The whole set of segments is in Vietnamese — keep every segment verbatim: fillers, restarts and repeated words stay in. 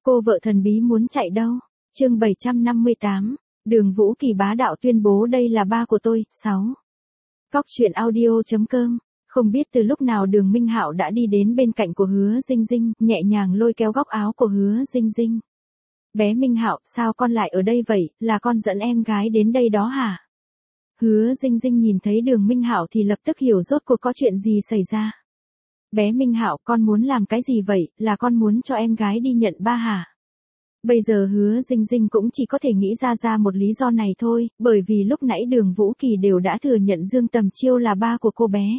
Cô vợ thần bí muốn chạy đâu? Chương bảy trăm năm mươi tám, Đường Vũ Kỳ bá đạo tuyên bố đây là ba của tôi. sáu. Cóc truyện audio.com. Không biết từ lúc nào Đường Minh Hạo đã đi đến bên cạnh của Hứa Dinh Dinh, nhẹ nhàng lôi kéo góc áo của Hứa Dinh Dinh. Bé Minh Hạo, sao con lại ở đây vậy, là con dẫn em gái đến đây đó hả? Hứa Dinh Dinh nhìn thấy Đường Minh Hạo thì lập tức hiểu rốt cuộc có chuyện gì xảy ra. Bé Minh Hạo, con muốn làm cái gì vậy, là con muốn cho em gái đi nhận ba hả? Bây giờ Hứa Dinh Dinh cũng chỉ có thể nghĩ ra ra một lý do này thôi, bởi vì lúc nãy Đường Vũ Kỳ đều đã thừa nhận Dương Tầm Chiêu là ba của cô bé.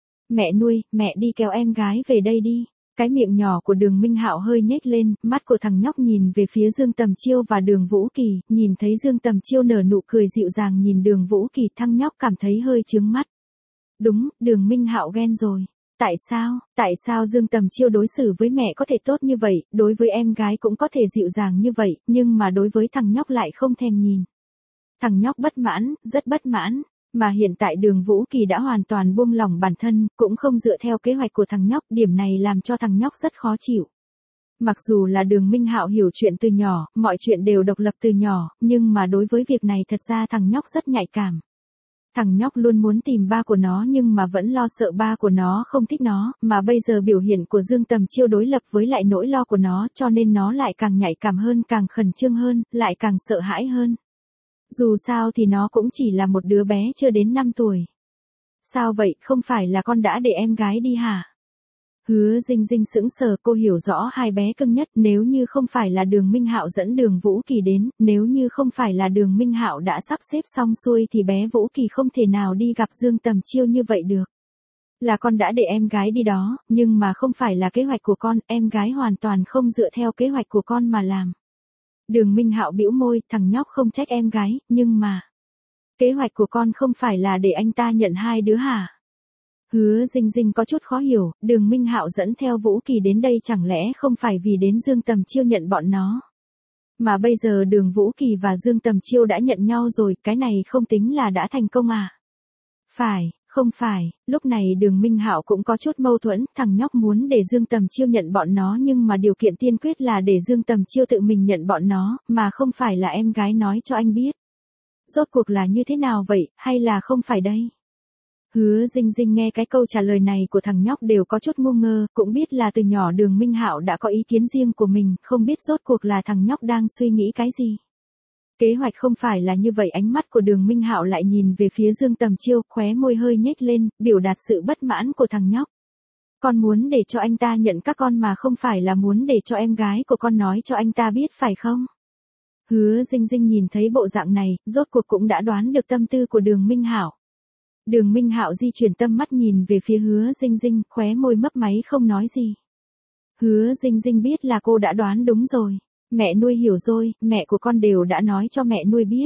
Mẹ nuôi, mẹ đi kéo em gái về đây đi. Cái miệng nhỏ của Đường Minh Hạo hơi nhếch lên, mắt của thằng nhóc nhìn về phía Dương Tầm Chiêu và Đường Vũ Kỳ, nhìn thấy Dương Tầm Chiêu nở nụ cười dịu dàng nhìn Đường Vũ Kỳ, thằng nhóc cảm thấy hơi chướng mắt. Đúng, Đường Minh Hạo ghen rồi. Tại sao, tại sao Dương Tầm Chiêu đối xử với mẹ có thể tốt như vậy, đối với em gái cũng có thể dịu dàng như vậy, nhưng mà đối với thằng nhóc lại không thèm nhìn. Thằng nhóc bất mãn, rất bất mãn, mà hiện tại Đường Vũ Kỳ đã hoàn toàn buông lỏng bản thân, cũng không dựa theo kế hoạch của thằng nhóc, điểm này làm cho thằng nhóc rất khó chịu. Mặc dù là Đường Minh Hạo hiểu chuyện từ nhỏ, mọi chuyện đều độc lập từ nhỏ, nhưng mà đối với việc này thật ra thằng nhóc rất nhạy cảm. Thằng nhóc luôn muốn tìm ba của nó nhưng mà vẫn lo sợ ba của nó không thích nó, mà bây giờ biểu hiện của Dương Tầm Chiêu đối lập với lại nỗi lo của nó cho nên nó lại càng nhạy cảm hơn, càng khẩn trương hơn, lại càng sợ hãi hơn. Dù sao thì nó cũng chỉ là một đứa bé chưa đến năm tuổi. Sao vậy, không phải là con đã để em gái đi hả? Hứa Dinh Dinh sững sờ, cô hiểu rõ hai bé cưng nhất, nếu như không phải là Đường Minh Hạo dẫn Đường Vũ Kỳ đến, nếu như không phải là Đường Minh Hạo đã sắp xếp xong xuôi thì bé Vũ Kỳ không thể nào đi gặp Dương Tầm Chiêu như vậy được. Là con đã để em gái đi đó, nhưng mà không phải là kế hoạch của con, em gái hoàn toàn không dựa theo kế hoạch của con mà làm. Đường Minh Hạo bĩu môi, thằng nhóc không trách em gái, nhưng mà kế hoạch của con không phải là để anh ta nhận hai đứa hả? Hứa Dinh Dinh có chút khó hiểu, Đường Minh Hạo dẫn theo Vũ Kỳ đến đây chẳng lẽ không phải vì đến Dương Tầm Chiêu nhận bọn nó. Mà bây giờ Đường Vũ Kỳ và Dương Tầm Chiêu đã nhận nhau rồi, cái này không tính là đã thành công à? Phải, không phải, lúc này Đường Minh Hạo cũng có chút mâu thuẫn, thằng nhóc muốn để Dương Tầm Chiêu nhận bọn nó nhưng mà điều kiện tiên quyết là để Dương Tầm Chiêu tự mình nhận bọn nó, mà không phải là em gái nói cho anh biết. Rốt cuộc là như thế nào vậy, hay là không phải đây? Hứa Dinh Dinh nghe cái câu trả lời này của thằng nhóc đều có chút ngu ngơ, cũng biết là từ nhỏ Đường Minh Hạo đã có ý kiến riêng của mình, không biết rốt cuộc là thằng nhóc đang suy nghĩ cái gì. Kế hoạch không phải là như vậy, ánh mắt của Đường Minh Hạo lại nhìn về phía Dương Tầm Chiêu, khóe môi hơi nhếch lên, biểu đạt sự bất mãn của thằng nhóc. Con muốn để cho anh ta nhận các con mà không phải là muốn để cho em gái của con nói cho anh ta biết phải không? Hứa Dinh Dinh nhìn thấy bộ dạng này, rốt cuộc cũng đã đoán được tâm tư của Đường Minh Hạo. Đường Minh Hạo di chuyển tâm mắt nhìn về phía Hứa Dinh Dinh, khóe môi mấp máy không nói gì. Hứa Dinh Dinh biết là cô đã đoán đúng rồi. Mẹ nuôi hiểu rồi, mẹ của con đều đã nói cho mẹ nuôi biết.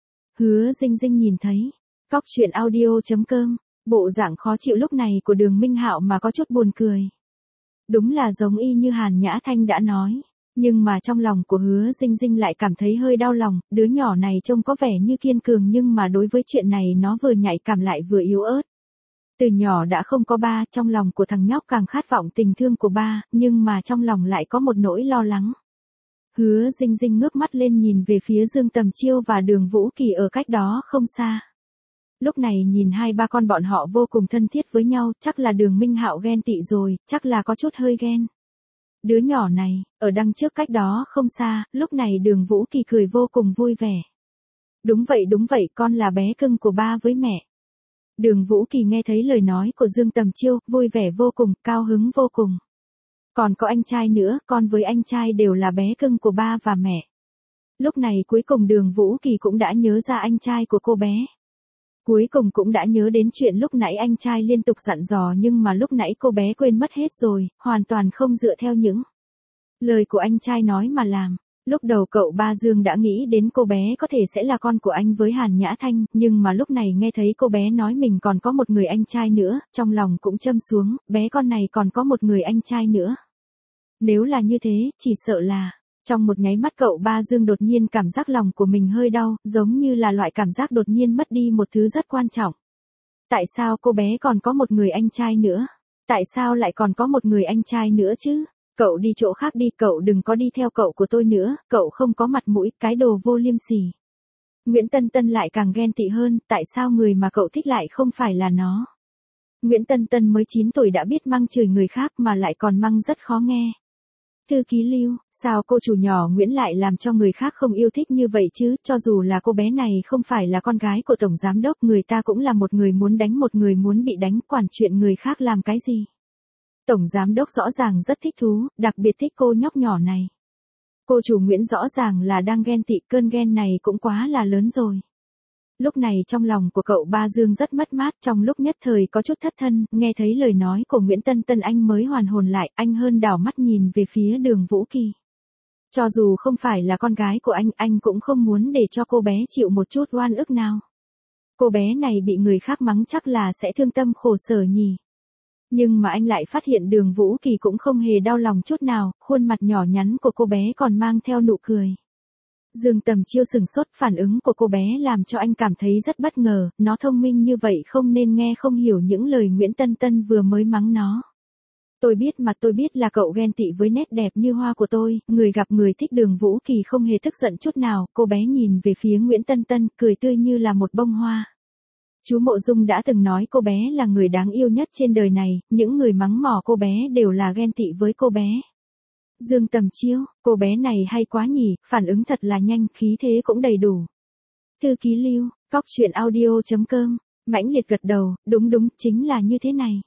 Hứa Dinh Dinh nhìn thấy. Cóc truyện audio.com. Bộ dạng khó chịu lúc này của Đường Minh Hạo mà có chút buồn cười. Đúng là giống y như Hàn Nhã Thanh đã nói. Nhưng mà trong lòng của Hứa Dinh Dinh lại cảm thấy hơi đau lòng, đứa nhỏ này trông có vẻ như kiên cường nhưng mà đối với chuyện này nó vừa nhạy cảm lại vừa yếu ớt. Từ nhỏ đã không có ba, trong lòng của thằng nhóc càng khát vọng tình thương của ba, nhưng mà trong lòng lại có một nỗi lo lắng. Hứa Dinh Dinh ngước mắt lên nhìn về phía Dương Tầm Chiêu và Đường Vũ Kỳ ở cách đó không xa. Lúc này nhìn hai ba con bọn họ vô cùng thân thiết với nhau, chắc là Đường Minh Hạo ghen tị rồi, chắc là có chút hơi ghen. Đứa nhỏ này, ở đằng trước cách đó không xa, lúc này Đường Vũ Kỳ cười vô cùng vui vẻ. Đúng vậy đúng vậy, con là bé cưng của ba với mẹ. Đường Vũ Kỳ nghe thấy lời nói của Dương Tầm Chiêu, vui vẻ vô cùng, cao hứng vô cùng. Còn có anh trai nữa, con với anh trai đều là bé cưng của ba và mẹ. Lúc này cuối cùng Đường Vũ Kỳ cũng đã nhớ ra anh trai của cô bé. Cuối cùng cũng đã nhớ đến chuyện lúc nãy anh trai liên tục dặn dò nhưng mà lúc nãy cô bé quên mất hết rồi, hoàn toàn không dựa theo những lời của anh trai nói mà làm. Lúc đầu cậu ba Dương đã nghĩ đến cô bé có thể sẽ là con của anh với Hàn Nhã Thanh, nhưng mà lúc này nghe thấy cô bé nói mình còn có một người anh trai nữa, trong lòng cũng châm xuống, bé con này còn có một người anh trai nữa. Nếu là như thế, chỉ sợ là, trong một nháy mắt cậu ba Dương đột nhiên cảm giác lòng của mình hơi đau, giống như là loại cảm giác đột nhiên mất đi một thứ rất quan trọng. Tại sao cô bé còn có một người anh trai nữa? Tại sao lại còn có một người anh trai nữa chứ? Cậu đi chỗ khác đi, cậu đừng có đi theo cậu của tôi nữa, cậu không có mặt mũi, cái đồ vô liêm sỉ. Nguyễn Tân Tân lại càng ghen tị hơn, tại sao người mà cậu thích lại không phải là nó. Nguyễn Tân Tân mới chín tuổi đã biết mắng chửi người khác mà lại còn mắng rất khó nghe. Thư ký Lưu, sao cô chủ nhỏ Nguyễn lại làm cho người khác không yêu thích như vậy chứ, cho dù là cô bé này không phải là con gái của tổng giám đốc, người ta cũng là một người muốn đánh một người muốn bị đánh, quản chuyện người khác làm cái gì. Tổng giám đốc rõ ràng rất thích thú, đặc biệt thích cô nhóc nhỏ này. Cô chủ Nguyễn rõ ràng là đang ghen tị, cơn ghen này cũng quá là lớn rồi. Lúc này trong lòng của cậu Ba Dương rất mất mát, trong lúc nhất thời có chút thất thân, nghe thấy lời nói của Nguyễn Tân Tân anh mới hoàn hồn lại, anh hơn đảo mắt nhìn về phía Đường Vũ Kỳ. Cho dù không phải là con gái của anh, anh cũng không muốn để cho cô bé chịu một chút oan ức nào. Cô bé này bị người khác mắng chắc là sẽ thương tâm khổ sở nhỉ. Nhưng mà anh lại phát hiện Đường Vũ Kỳ cũng không hề đau lòng chút nào, khuôn mặt nhỏ nhắn của cô bé còn mang theo nụ cười. Dương Tầm Chiêu sừng sốt, phản ứng của cô bé làm cho anh cảm thấy rất bất ngờ, nó thông minh như vậy không nên nghe không hiểu những lời Nguyễn Tân Tân vừa mới mắng nó. Tôi biết mà, tôi biết là cậu ghen tị với nét đẹp như hoa của tôi, người gặp người thích. Đường Vũ Kỳ không hề tức giận chút nào, cô bé nhìn về phía Nguyễn Tân Tân, cười tươi như là một bông hoa. Chú Mộ Dung đã từng nói cô bé là người đáng yêu nhất trên đời này, những người mắng mỏ cô bé đều là ghen tị với cô bé. Dương Tầm Chiêu, cô bé này hay quá nhỉ, phản ứng thật là nhanh, khí thế cũng đầy đủ. Thư ký Lưu, cóc truyện audio chấm com, mãnh liệt gật đầu, đúng đúng, chính là như thế này.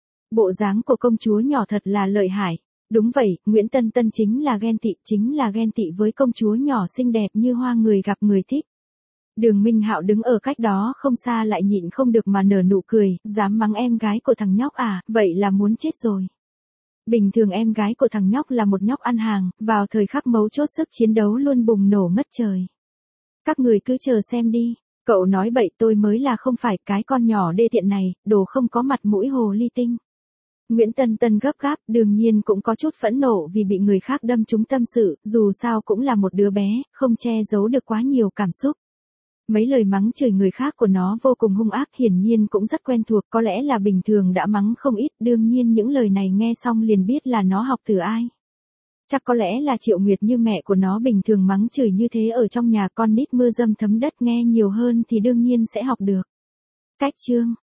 Bộ dáng của công chúa nhỏ thật là lợi hại. Đúng vậy, Nguyễn Tân Tân chính là ghen tị, chính là ghen tị với công chúa nhỏ xinh đẹp như hoa, người gặp người thích. Đường Minh Hạo đứng ở cách đó không xa lại nhịn không được mà nở nụ cười, dám mắng em gái của thằng nhóc à, vậy là muốn chết rồi. Bình thường em gái của thằng nhóc là một nhóc ăn hàng, vào thời khắc mấu chốt sức chiến đấu luôn bùng nổ ngất trời. Các người cứ chờ xem đi, cậu nói bậy, tôi mới là không phải cái con nhỏ đê tiện này, đồ không có mặt mũi hồ ly tinh. Nguyễn Tân Tân gấp gáp, đương nhiên cũng có chút phẫn nộ vì bị người khác đâm trúng tâm sự, dù sao cũng là một đứa bé, không che giấu được quá nhiều cảm xúc. Mấy lời mắng chửi người khác của nó vô cùng hung ác, hiển nhiên cũng rất quen thuộc, có lẽ là bình thường đã mắng không ít, đương nhiên những lời này nghe xong liền biết là nó học từ ai. Chắc có lẽ là Triệu Nguyệt như mẹ của nó bình thường mắng chửi như thế ở trong nhà, con nít mưa dầm thấm đất nghe nhiều hơn thì đương nhiên sẽ học được. Cách chương